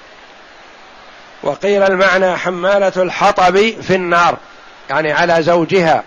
وقيل المعنى حمالة الحطب في النار، يعني على زوجها.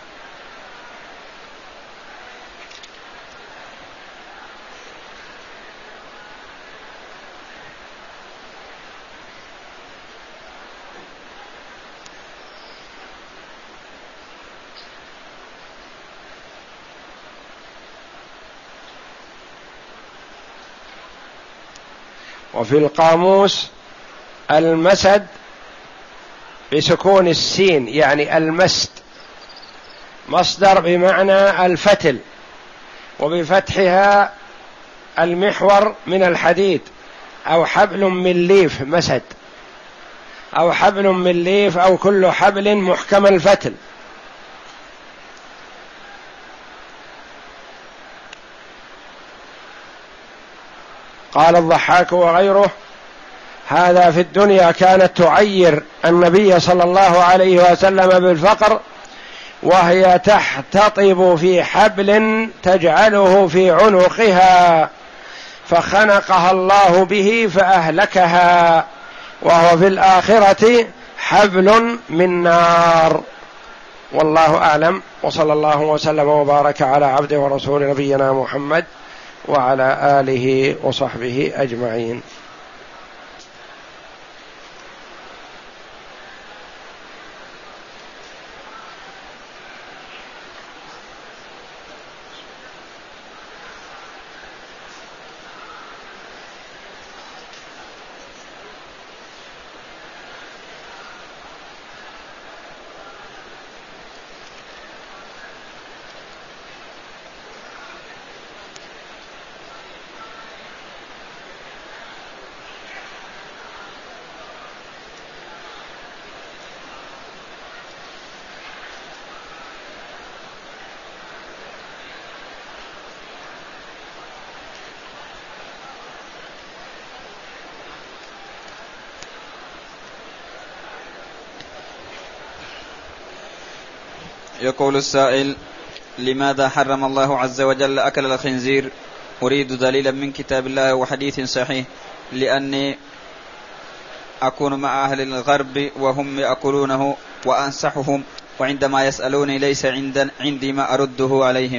وفي القاموس المسد بسكون السين، يعني المسد مصدر بمعنى الفتل، وبفتحها المحور من الحديد، أو حبل من ليف مسد، أو حبل من ليف، أو كل حبل محكم الفتل. قال الضحاك وغيره هذا في الدنيا كانت تعير النبي صلى الله عليه وسلم بالفقر، وهي تحتطب في حبل تجعله في عنقها، فخنقها الله به فأهلكها، وهو في الآخرة حبل من نار. والله أعلم، وصلى الله وسلم وبارك على عبده ورسول نبينا محمد وعلى آله وصحبه أجمعين. يقول السائل: لماذا حرم الله عز وجل أكل الخنزير؟ أريد دليلا من كتاب الله وحديث صحيح، لأني أكون مع أهل الغرب وهم يأكلونه وأنصحهم، وعندما يسألوني ليس عندي ما أرده عليهم.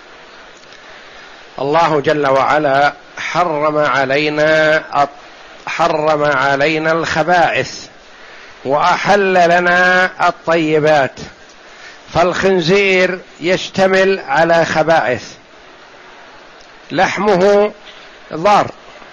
الله جل وعلا حرم علينا حرم علينا الخبائث وأحل لنا الطيبات، فالخنزير يشتمل على خبائث، لحمه ضار،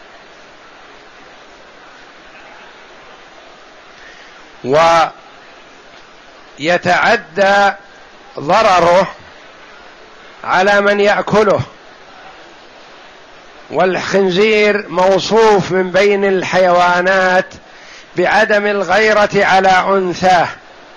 ويتعدى ضرره على من يأكله، والخنزير موصوف من بين الحيوانات بعدم الغيرة على أنثاه،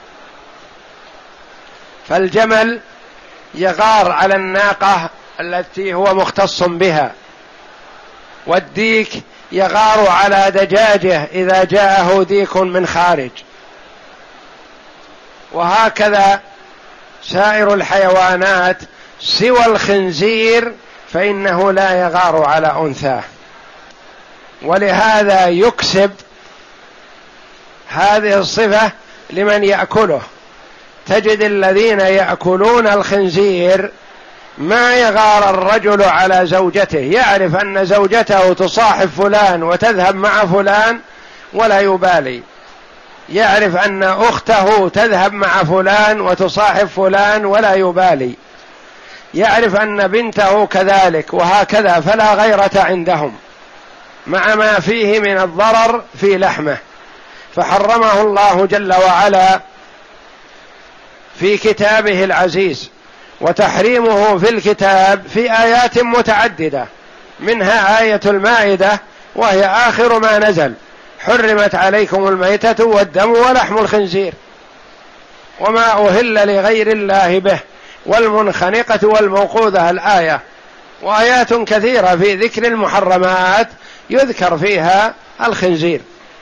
فالجمل يغار على الناقة التي هو مختص بها، والديك يغار على دجاجه إذا جاءه ديك من خارج، وهكذا سائر الحيوانات سوى الخنزير فإنه لا يغار على أنثاه، ولهذا يكسب هذه الصفة لمن يأكله. تجد الذين يأكلون الخنزير ما يغار الرجل على زوجته، يعرف أن زوجته تصاحب فلان وتذهب مع فلان ولا يبالي، يعرف أن أخته تذهب مع فلان وتصاحب فلان ولا يبالي، يعرف أن بنته كذلك، وهكذا، فلا غيرة عندهم مع ما فيه من الضرر في لحمه، فحرمه الله جل وعلا في كتابه العزيز، وتحريمه في الكتاب في آيات متعددة، منها آية المائدة وهي آخر ما نزل: حرمت عليكم الميتة والدم ولحم الخنزير وما أهل لغير الله به والمنخنقة والموقوذة، الآية، وآيات كثيرة في ذكر المحرمات يذكر فيها الخنزير.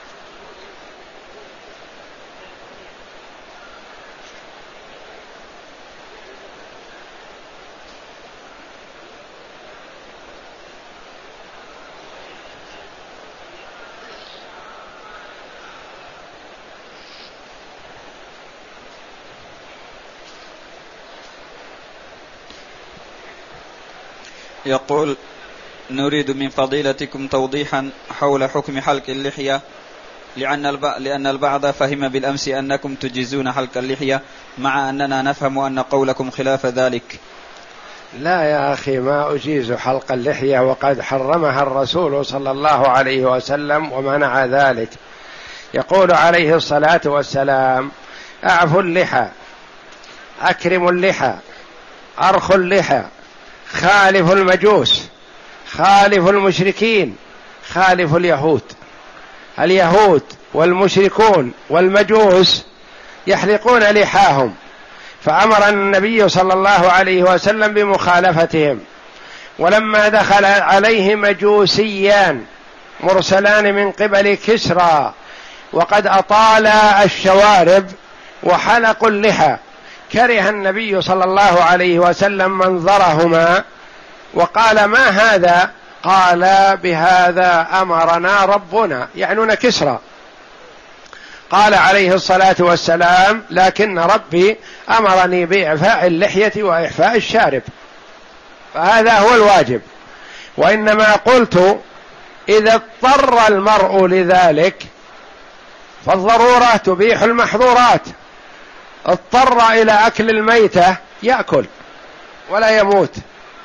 يقول: نريد من فضيلتكم توضيحا حول حكم حلق اللحية، لأن البعض فهم بالأمس أنكم تجيزون حلق اللحية، مع أننا نفهم أن قولكم خلاف ذلك. لا يا أخي، ما أجيز حلق اللحية، وقد حرمها الرسول صلى الله عليه وسلم ومنع ذلك. يقول عليه الصلاة والسلام: أعفوا اللحى، أكرموا اللحى، أرخوا اللحى، خالف المجوس، خالف المشركين، خالف اليهود. اليهود والمشركون والمجوس يحلقون لحاهم، فأمر النبي صلى الله عليه وسلم بمخالفتهم. ولما دخل عليه مجوسيان مرسلان من قبل كسرى وقد أطالا الشوارب وحلقوا اللحى، كره النبي صلى الله عليه وسلم منظرهما وقال: ما هذا؟ قال: بهذا أمرنا ربنا، يعنون كسرى. قال عليه الصلاة والسلام: لكن ربي أمرني بإعفاء اللحية وإعفاء الشارب، فهذا هو الواجب. وإنما قلت إذا اضطر المرء لذلك فالضرورة تبيح المحظورات، اضطر إلى أكل الميتة يأكل ولا يموت،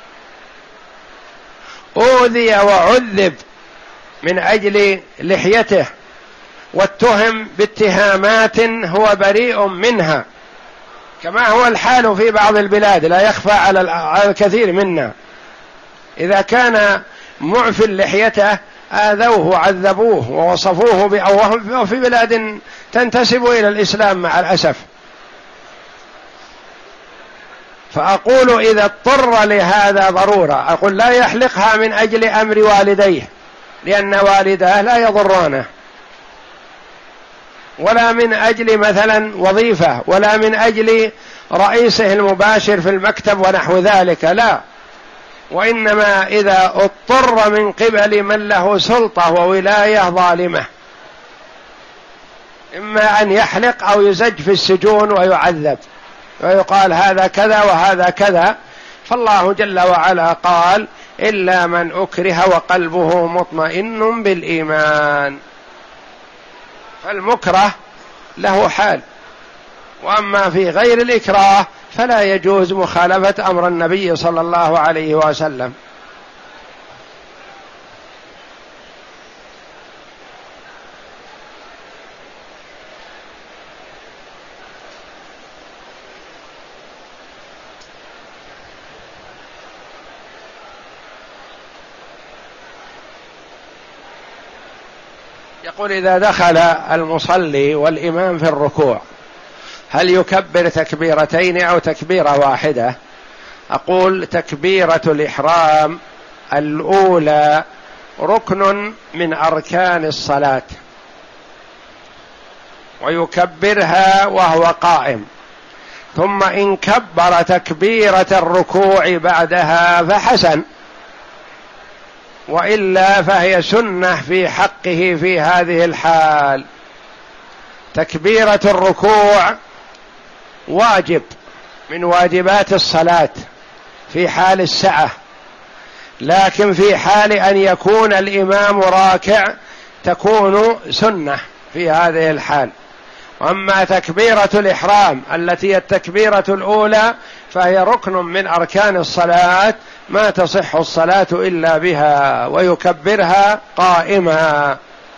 أوذي وعذب من أجل لحيته واتهم باتهامات هو بريء منها، كما هو الحال في بعض البلاد، لا يخفى على الكثير منا. إذا كان معفي لحيته آذوه وعذبوه ووصفوه بأوهم في بلاد تنتسب إلى الإسلام مع الأسف. فأقول إذا اضطر لهذا ضرورة، أقول لا يحلقها من أجل أمر والديه، لأن والداه لا يضرانه، ولا من أجل مثلا وظيفة، ولا من أجل رئيسه المباشر في المكتب ونحو ذلك، لا، وإنما إذا اضطر من قبل من له سلطة وولاية ظالمة، إما أن يحلق أو يزج في السجون ويعذب ويقال هذا كذا وهذا كذا. فالله جل وعلا قال: إلا من أكره وقلبه مطمئن بالإيمان. فالمكره له حال، وأما في غير الإكراه فلا يجوز مخالفة أمر النبي صلى الله عليه وسلم. يقول إذا دخل المصلي والإمام في الركوع هل يكبر تكبيرتين أو تكبيرة واحدة؟ أقول تكبيرة الإحرام الأولى ركن من أركان الصلاة، ويكبرها وهو قائم، ثم إن كبر تكبيرة الركوع بعدها فحسن، وإلا فهي سنة في حقه في هذه الحال. تكبيرة الركوع واجب من واجبات الصلاة في حال السعة، لكن في حال أن يكون الإمام راكع تكون سنة في هذه الحال. أما تكبيرة الإحرام التي التكبيرة الأولى فهي ركن من أركان الصلاة، ما تصح الصلاة إلا بها، ويكبرها قائما.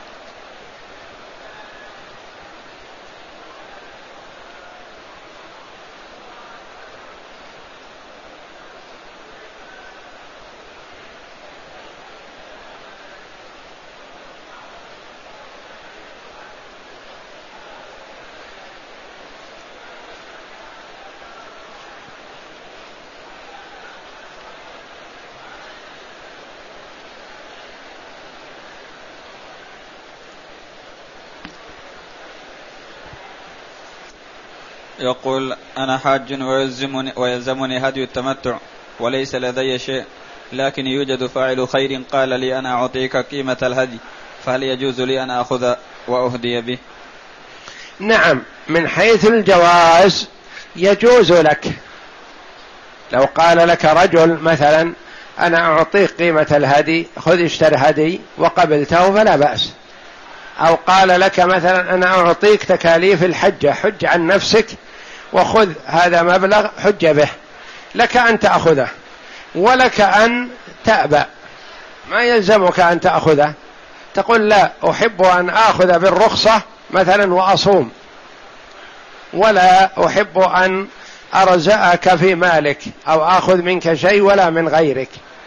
يقول أنا حاج ويلزمني, ويلزمني هدي التمتع وليس لدي شيء، لكن يوجد فاعل خير قال لي أنا أعطيك قيمة الهدي، فهل يجوز لي أن أخذ وأهدي به؟ نعم، من حيث الجواز يجوز لك. لو قال لك رجل مثلا أنا أعطيك قيمة الهدي خذ اشتر هدي وقبلته فلا بأس. أو قال لك مثلا أنا أعطيك تكاليف الحجة حج عن نفسك وخذ هذا مبلغ حج به، لك أن تأخذه ولك أن تأبى، ما يلزمك أن تأخذه. تقول لا أحب أن آخذ بالرخصة مثلا وأصوم، ولا أحب أن أرزأك في مالك أو آخذ منك شيء ولا من غيرك.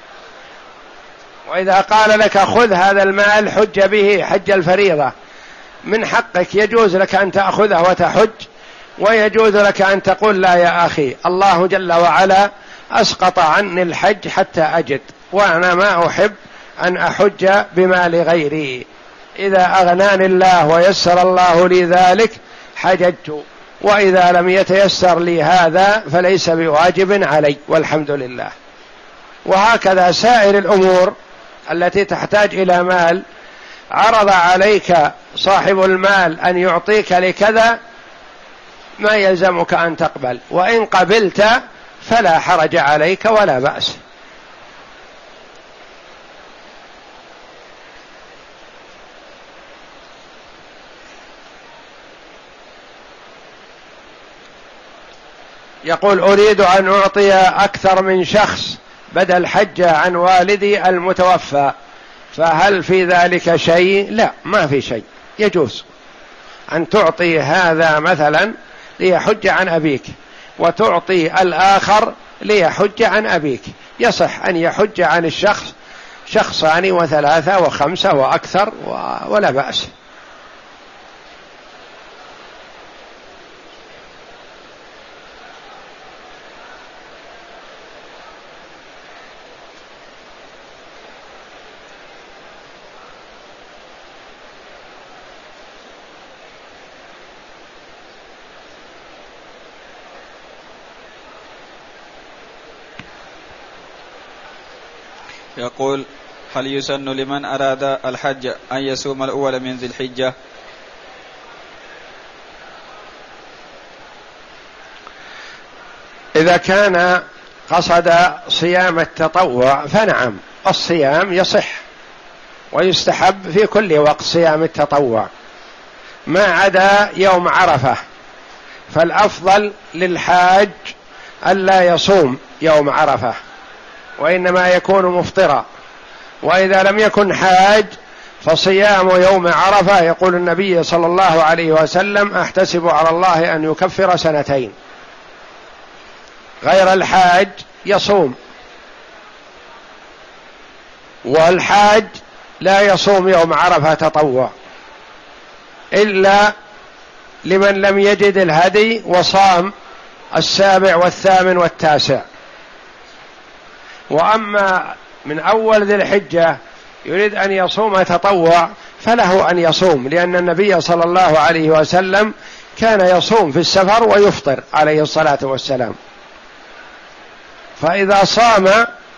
وإذا قال لك خذ هذا المال حج به حج الفريضة، من حقك يجوز لك أن تأخذه وتحج، ويجوز لك أن تقول لا يا أخي الله جل وعلا أسقط عني الحج حتى أجد، وأنا ما أحب أن أحج بمال غيري، إذا أغناني الله ويسر الله لي ذلك حججت، وإذا لم يتيسر لي هذا فليس بواجب علي والحمد لله. وهكذا سائر الأمور التي تحتاج إلى مال، عرض عليك صاحب المال أن يعطيك لكذا ما يلزمك أن تقبل، وإن قبلت فلا حرج عليك ولا بأس. يقول أريد أن أعطي أكثر من شخص بدل حجة عن والدي المتوفى، فهل في ذلك شيء؟ لا، ما في شيء، يجوز أن تعطي هذا مثلا ليحج عن أبيك، وتعطي الآخر ليحج عن أبيك، يصح أن يحج عن الشخص شخصان وثلاثة وخمسة وأكثر ولا بأس. يقول هل يسن لمن أراد الحج أن يصوم الأول من ذي الحجة؟ إذا كان قصد صيام التطوع فنعم، الصيام يصح ويستحب في كل وقت صيام التطوع ما عدا يوم عرفة، فالأفضل للحاج ألا يصوم يوم عرفة وإنما يكون مفطرا. وإذا لم يكن حاج فصيام يوم عرفة يقول النبي صلى الله عليه وسلم أحتسب على الله أن يكفر سنتين. غير الحاج يصوم، والحاج لا يصوم يوم عرفة تطوع إلا لمن لم يجد الهدي وصام السابع والثامن والتاسع. وأما من أول ذي الحجة يريد أن يصوم تطوع فله أن يصوم، لأن النبي صلى الله عليه وسلم كان يصوم في السفر ويفطر عليه الصلاة والسلام، فإذا صام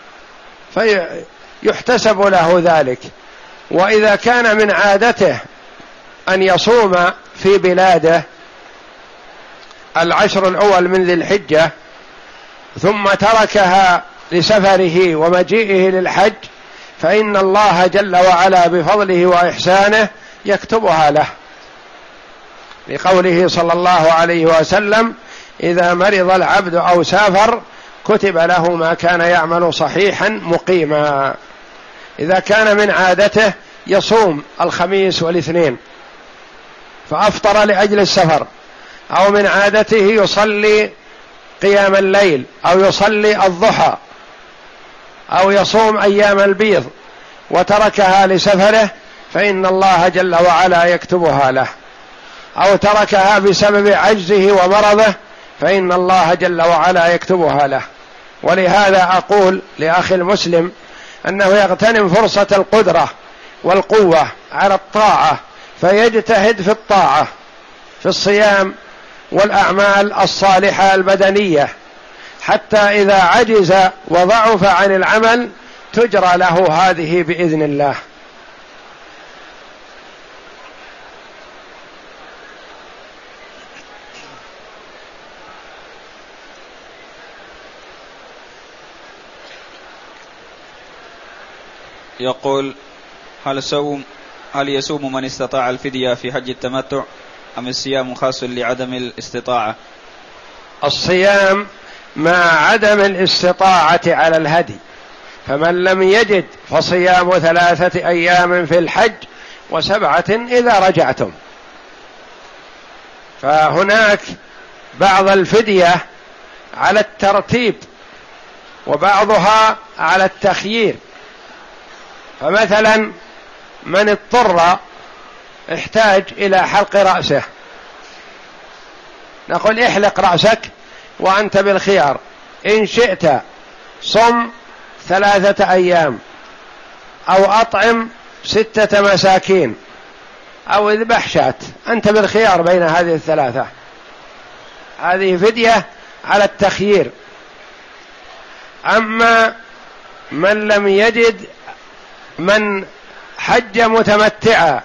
فيحتسب له ذلك. وإذا كان من عادته أن يصوم في بلاده العشر الأول من ذي الحجة ثم تركها لسفره ومجيئه للحج، فإن الله جل وعلا بفضله وإحسانه يكتبها له، لقوله صلى الله عليه وسلم: إذا مرض العبد أو سافر كتب له ما كان يعمل صحيحا مقيما. إذا كان من عادته يصوم الخميس والاثنين فأفطر لأجل السفر، أو من عادته يصلي قيام الليل أو يصلي الضحى أو يصوم أيام البيض وتركها لسفره، فإن الله جل وعلا يكتبها له. أو تركها بسبب عجزه ومرضه، فإن الله جل وعلا يكتبها له. ولهذا أقول لأخي المسلم أنه يغتنم فرصة القدرة والقوة على الطاعة، فيجتهد في الطاعة في الصيام والأعمال الصالحة البدنية، حتى إذا عجز وضعف عن العمل تجرى له هذه بإذن الله. يقول: هل صوم هل يصوم من استطاع الفدية في حج التمتع أم الصيام خاص لعدم الاستطاعة؟ الصيام مع عدم الاستطاعة على الهدي، فمن لم يجد فصيام ثلاثة أيام في الحج وسبعة إذا رجعتم. فهناك بعض الفدية على الترتيب وبعضها على التخيير. فمثلا من اضطر احتاج إلى حلق رأسه، نقول احلق رأسك وأنت بالخيار، إن شئت صم ثلاثة أيام أو أطعم ستة مساكين أو اذبح شاة، أنت بالخيار بين هذه الثلاثة. هذه فدية على التخيير. أما من لم يجد، من حج متمتعا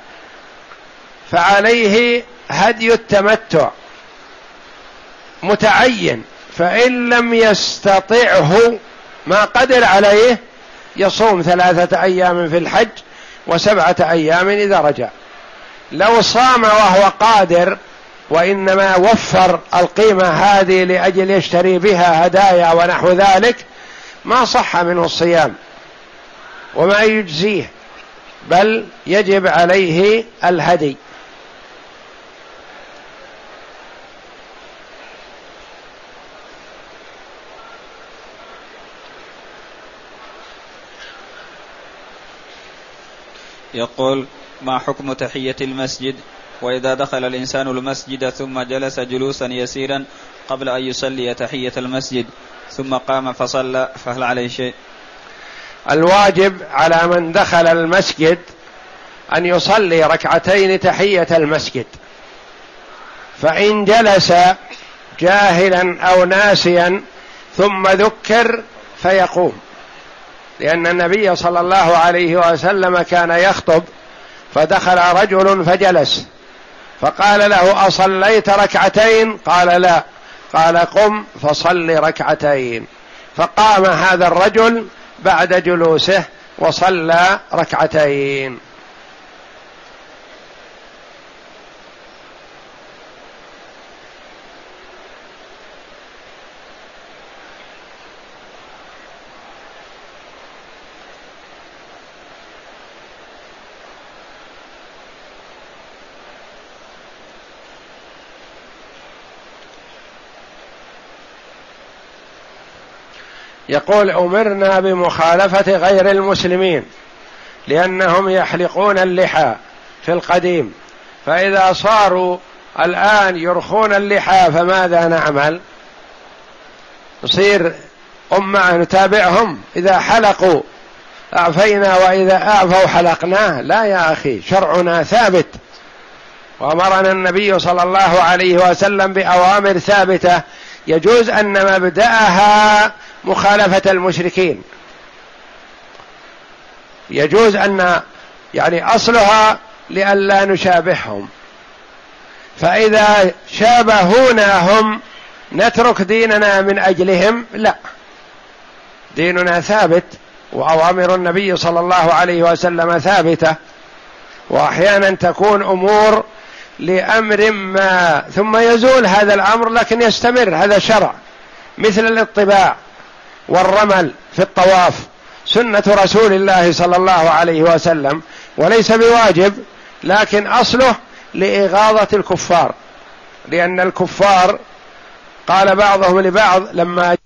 فعليه هدي التمتع متعين، فإن لم يستطعه ما قدر عليه يصوم ثلاثة أيام في الحج وسبعة أيام إذا رجع. لو صام وهو قادر وإنما وفر القيمة هذه لأجل يشتري بها هدايا ونحو ذلك ما صح منه الصيام وما يجزيه، بل يجب عليه الهدي. يقول: ما حكم تحية المسجد؟ وإذا دخل الإنسان المسجد ثم جلس جلوسا يسيرا قبل أن يصلي تحية المسجد ثم قام فصلى فهل عليه شيء؟ الواجب على من دخل المسجد أن يصلي ركعتين تحية المسجد، فإن جلس جاهلا أو ناسيا ثم ذكر فيقوم، لأن النبي صلى الله عليه وسلم كان يخطب فدخل رجل فجلس فقال له: أصليت ركعتين؟ قال: لا. قال: قم فصل ركعتين. فقام هذا الرجل بعد جلوسه وصلى ركعتين. يقول: أمرنا بمخالفة غير المسلمين لأنهم يحلقون اللحى في القديم، فإذا صاروا الآن يرخون اللحى فماذا نعمل؟ نصير أمة نتابعهم؟ إذا حلقوا أعفينا وإذا أعفوا حلقناه؟ لا يا أخي، شرعنا ثابت، وأمرنا النبي صلى الله عليه وسلم بأوامر ثابتة يجوز أن مبدأها مخالفة المشركين، يجوز أن يعني أصلها لئلا نشابههم، فإذا شابهوناهم نترك ديننا من أجلهم؟ لا، ديننا ثابت وأوامر النبي صلى الله عليه وسلم ثابتة، وأحيانا تكون أمور لأمر ما ثم يزول هذا الأمر لكن يستمر، هذا شرع، مثل الاطباع والرمل في الطواف، سنة رسول الله صلى الله عليه وسلم وليس بواجب، لكن أصله لإغاظة الكفار، لأن الكفار قال بعضهم لبعض لما